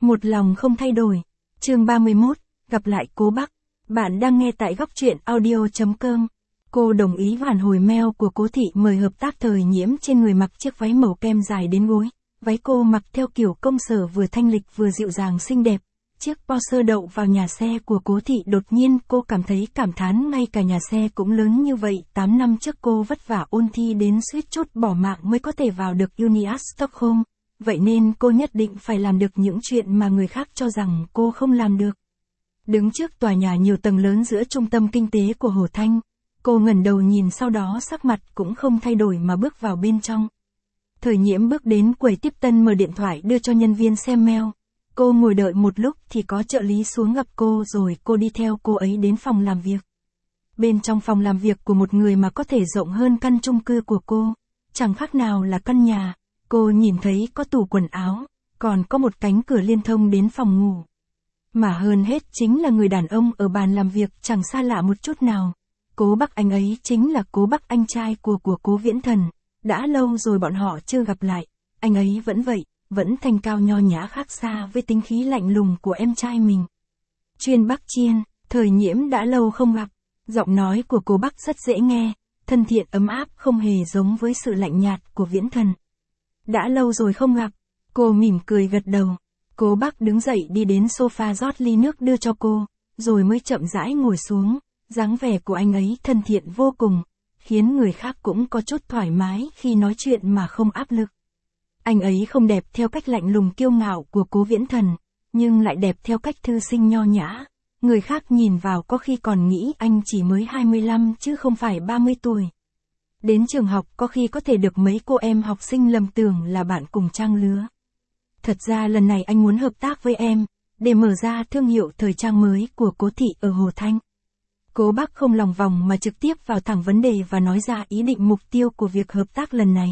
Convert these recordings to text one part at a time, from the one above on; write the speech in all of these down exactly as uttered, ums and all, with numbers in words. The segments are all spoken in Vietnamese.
Một lòng không thay đổi. Chương ba mươi mốt, gặp lại Cố Bắc. Bạn đang nghe tại góc truyện audio chấm com. Cô đồng ý phản hồi mail của Cố Thị mời hợp tác Thời Nhiễm trên người mặc chiếc váy màu kem dài đến gối. Váy cô mặc theo kiểu công sở vừa thanh lịch vừa dịu dàng xinh đẹp. Chiếc Porsche đậu vào nhà xe của Cố Thị, đột nhiên cô cảm thấy cảm thán, ngay cả nhà xe cũng lớn như vậy. tám năm trước cô vất vả ôn thi đến suýt chút bỏ mạng mới có thể vào được Uni Stockholm. Vậy nên cô nhất định phải làm được những chuyện mà người khác cho rằng cô không làm được. Đứng trước tòa nhà nhiều tầng lớn giữa trung tâm kinh tế của Hồ Thanh, cô ngẩng đầu nhìn, sau đó sắc mặt cũng không thay đổi mà bước vào bên trong. Thời Nhiễm bước đến quầy tiếp tân, mở điện thoại đưa cho nhân viên xem mail. Cô ngồi đợi một lúc thì có trợ lý xuống gặp cô, rồi cô đi theo cô ấy đến phòng làm việc. Bên trong phòng làm việc của một người mà có thể rộng hơn căn chung cư của cô, chẳng khác nào là căn nhà. Cô nhìn thấy có tủ quần áo, còn có một cánh cửa liên thông đến phòng ngủ. Mà hơn hết chính là người đàn ông ở bàn làm việc, chẳng xa lạ một chút nào. Cố Bắc, anh ấy chính là Cố Bắc, anh trai của của Cố Viễn Thần. Đã lâu rồi bọn họ chưa gặp lại, anh ấy vẫn vậy, vẫn thanh cao nho nhã, khác xa với tính khí lạnh lùng của em trai mình. Chuyên Bắc Chiên, Thời Nhiễm đã lâu không gặp. Giọng nói của Cố Bắc rất dễ nghe, thân thiện ấm áp, không hề giống với sự lạnh nhạt của Viễn Thần. Đã lâu rồi không gặp. Cô mỉm cười gật đầu. Cố Bắc đứng dậy đi đến sofa rót ly nước đưa cho cô, rồi mới chậm rãi ngồi xuống. Dáng vẻ của anh ấy thân thiện vô cùng, khiến người khác cũng có chút thoải mái khi nói chuyện mà không áp lực. Anh ấy không đẹp theo cách lạnh lùng kiêu ngạo của Cố Viễn Thần, nhưng lại đẹp theo cách thư sinh nho nhã. Người khác nhìn vào có khi còn nghĩ anh chỉ mới hai mươi lăm chứ không phải ba mươi tuổi. Đến trường học có khi có thể được mấy cô em học sinh lầm tưởng là bạn cùng trang lứa. Thật ra lần này anh muốn hợp tác với em, để mở ra thương hiệu thời trang mới của Cố Thị ở Hồ Thanh. Cố Bắc không lòng vòng mà trực tiếp vào thẳng vấn đề và nói ra ý định mục tiêu của việc hợp tác lần này.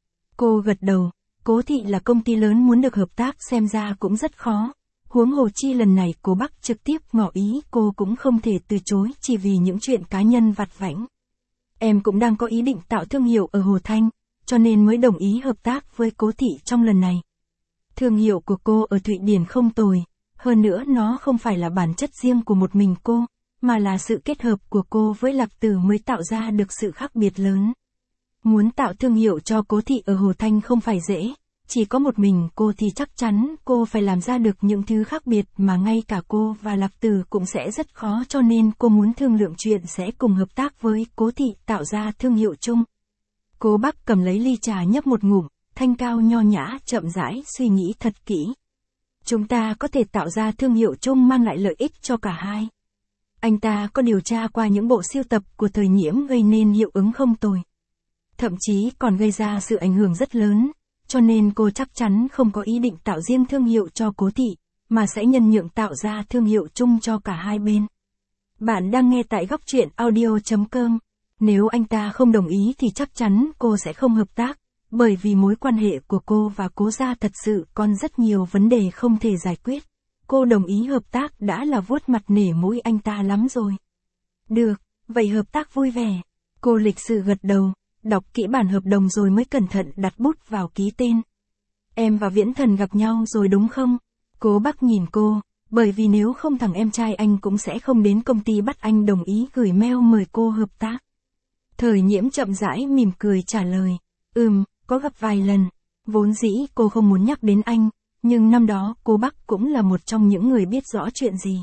Cô gật đầu, Cố Thị là công ty lớn, muốn được hợp tác xem ra cũng rất khó. Huống hồ chi lần này Cố Bắc trực tiếp ngỏ ý, cô cũng không thể từ chối chỉ vì những chuyện cá nhân vặt vãnh. Em cũng đang có ý định tạo thương hiệu ở Hồ Thanh, cho nên mới đồng ý hợp tác với Cố Thị trong lần này. Thương hiệu của cô ở Thụy Điển không tồi, hơn nữa nó không phải là bản chất riêng của một mình cô, mà là sự kết hợp của cô với Lạc Tử mới tạo ra được sự khác biệt lớn. Muốn tạo thương hiệu cho Cố Thị ở Hồ Thanh không phải dễ, chỉ có một mình cô thì chắc chắn cô phải làm ra được những thứ khác biệt mà ngay cả cô và Lạc Tử cũng sẽ rất khó, cho nên cô muốn thương lượng chuyện sẽ cùng hợp tác với Cố Thị tạo ra thương hiệu chung. Cố Bắc cầm lấy ly trà nhấp một ngụm, thanh cao nho nhã, chậm rãi suy nghĩ thật kỹ. Chúng ta có thể tạo ra thương hiệu chung mang lại lợi ích cho cả hai. Anh ta có điều tra qua những bộ sưu tập của Thời Nhiễm, gây nên hiệu ứng không tồi. Thậm chí còn gây ra sự ảnh hưởng rất lớn, cho nên cô chắc chắn không có ý định tạo riêng thương hiệu cho Cố Thị, mà sẽ nhân nhượng tạo ra thương hiệu chung cho cả hai bên. Bạn đang nghe tại góc truyện audio chấm com. Nếu anh ta không đồng ý thì chắc chắn cô sẽ không hợp tác, bởi vì mối quan hệ của cô và Cố gia thật sự còn rất nhiều vấn đề không thể giải quyết. Cô đồng ý hợp tác đã là vuốt mặt nể mũi anh ta lắm rồi. Được, vậy hợp tác vui vẻ. Cô lịch sự gật đầu, đọc kỹ bản hợp đồng rồi mới cẩn thận đặt bút vào ký tên. Em và Viễn Thần gặp nhau rồi đúng không? Cố Bắc nhìn cô, bởi vì nếu không thằng em trai anh cũng sẽ không đến công ty bắt anh đồng ý gửi mail mời cô hợp tác. Thời Nhiễm chậm rãi mỉm cười trả lời, ừm, có gặp vài lần. Vốn dĩ cô không muốn nhắc đến anh, nhưng năm đó Cố Bắc cũng là một trong những người biết rõ chuyện gì.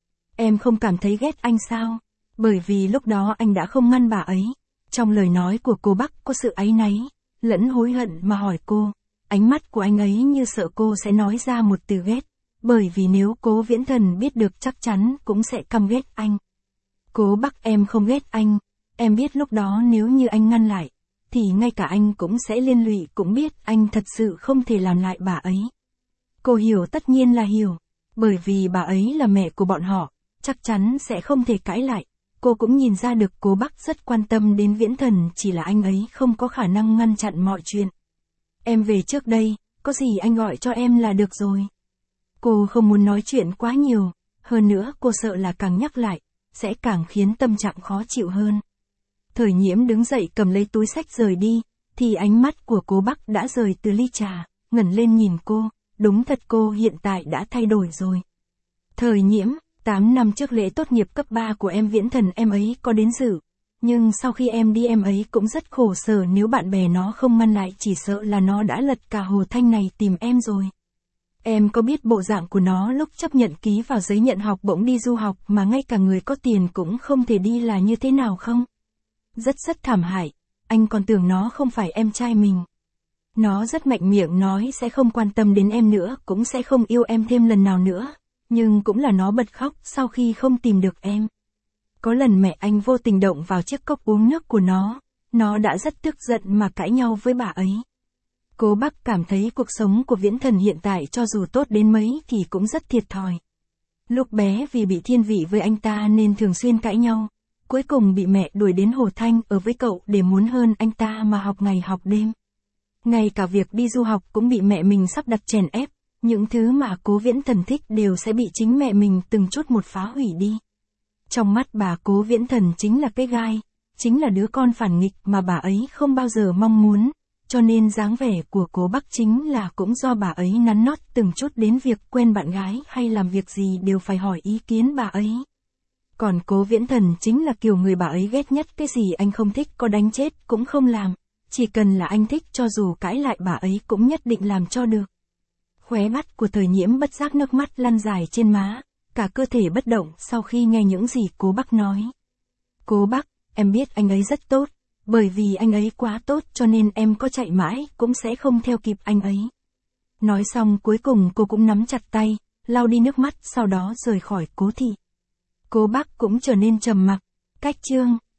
Em không cảm thấy ghét anh sao? Bởi vì lúc đó anh đã không ngăn bà ấy. Trong lời nói của Cố Bắc có sự áy náy, lẫn hối hận mà hỏi cô. Ánh mắt của anh ấy như sợ cô sẽ nói ra một từ ghét, bởi vì nếu Cố Viễn Thần biết được chắc chắn cũng sẽ căm ghét anh. Cố Bắc, em không ghét anh, em biết lúc đó nếu như anh ngăn lại, thì ngay cả anh cũng sẽ liên lụy, cũng biết anh thật sự không thể làm lại bà ấy. Cô hiểu, tất nhiên là hiểu, bởi vì bà ấy là mẹ của bọn họ, chắc chắn sẽ không thể cãi lại. Cô cũng nhìn ra được Cố Bắc rất quan tâm đến Viễn Thần, chỉ là anh ấy không có khả năng ngăn chặn mọi chuyện. Em về trước đây, có gì anh gọi cho em là được rồi. Cô không muốn nói chuyện quá nhiều, hơn nữa cô sợ là càng nhắc lại, sẽ càng khiến tâm trạng khó chịu hơn. Thời Nhiễm đứng dậy cầm lấy túi xách rời đi, thì ánh mắt của Cố Bắc đã rời từ ly trà, ngẩng lên nhìn cô, đúng thật cô hiện tại đã thay đổi rồi. Thời Nhiễm, tám năm trước lễ tốt nghiệp cấp ba của em Viễn Thần em ấy có đến dự. Nhưng sau khi em đi em ấy cũng rất khổ sở, nếu bạn bè nó không ngăn lại chỉ sợ là nó đã lật cả Hồ Thanh này tìm em rồi. Em có biết bộ dạng của nó lúc chấp nhận ký vào giấy nhận học bổng đi du học mà ngay cả người có tiền cũng không thể đi là như thế nào không? Rất rất thảm hại, anh còn tưởng nó không phải em trai mình. Nó rất mạnh miệng nói sẽ không quan tâm đến em nữa, cũng sẽ không yêu em thêm lần nào nữa, nhưng cũng là nó bật khóc sau khi không tìm được em. Có lần mẹ anh vô tình động vào chiếc cốc uống nước của nó, nó đã rất tức giận mà cãi nhau với bà ấy. Cố Bắc cảm thấy cuộc sống của Viễn Thần hiện tại cho dù tốt đến mấy thì cũng rất thiệt thòi. Lúc bé vì bị thiên vị với anh ta nên thường xuyên cãi nhau, cuối cùng bị mẹ đuổi đến Hồ Thanh ở với cậu để muốn hơn anh ta mà học ngày học đêm. Ngay cả việc đi du học cũng bị mẹ mình sắp đặt chèn ép, những thứ mà Cố Viễn Thần thích đều sẽ bị chính mẹ mình từng chút một phá hủy đi. Trong mắt bà, Cố Viễn Thần chính là cái gai, chính là đứa con phản nghịch mà bà ấy không bao giờ mong muốn, cho nên dáng vẻ của Cố Bắc chính là cũng do bà ấy nắn nót từng chút đến việc quen bạn gái hay làm việc gì đều phải hỏi ý kiến bà ấy. Còn Cố Viễn Thần chính là kiểu người bà ấy ghét nhất, cái gì anh không thích có đánh chết cũng không làm, chỉ cần là anh thích cho dù cãi lại bà ấy cũng nhất định làm cho được. Khóe mắt của Thời Nhiễm bất giác nước mắt lăn dài trên má, cả cơ thể bất động sau khi nghe những gì Cố Bắc nói. Cố Bắc, em biết anh ấy rất tốt, bởi vì anh ấy quá tốt cho nên em có chạy mãi cũng sẽ không theo kịp anh ấy. Nói xong cuối cùng cô cũng nắm chặt tay, lau đi nước mắt sau đó rời khỏi Cố thị. Cố Bắc cũng trở nên trầm mặc. Cách chương